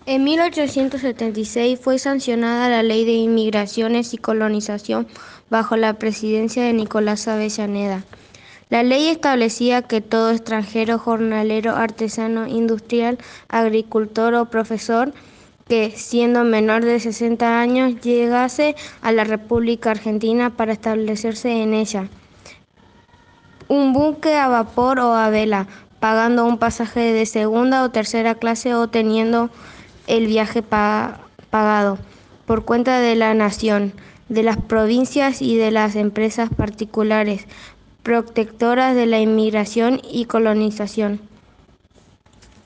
En 1876 fue sancionada la Ley de Inmigraciones y Colonización bajo la presidencia de Nicolás Avellaneda. La ley establecía que todo extranjero, jornalero, artesano, industrial, agricultor o profesor que, siendo menor de 60 años, llegase a la República Argentina para establecerse en ella, un buque a vapor o a vela, pagando un pasaje de segunda o tercera clase o teniendo el viaje pagado por cuenta de la nación, de las provincias y de las empresas particulares, protectoras de la inmigración y colonización.